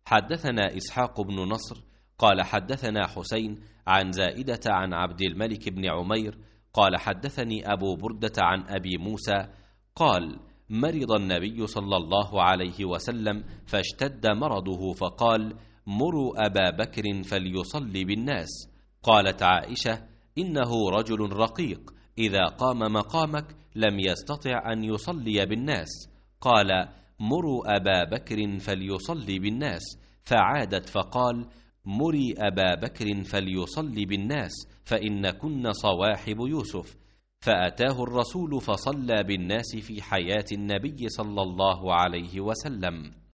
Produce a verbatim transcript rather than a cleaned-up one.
حدثنا إسحاق بن نصر قال حدثنا حسين عن زائدة عن عبد الملك بن عمير قال حدثني أبو بردة عن أبي موسى قال مرض النبي صلى الله عليه وسلم فاشتد مرضه فقال مروا أبا بكر فليصلي بالناس. قالت عائشة إنه رجل رقيق إذا قام مقامك لم يستطع أن يصلي بالناس. قال مروا أبا بكر فليصلي بالناس، فعادت فقال مري أبا بكر فليصلي بالناس فإن كن صواحب يوسف. فأتاه الرسول فصلى بالناس في حياة النبي صلى الله عليه وسلم.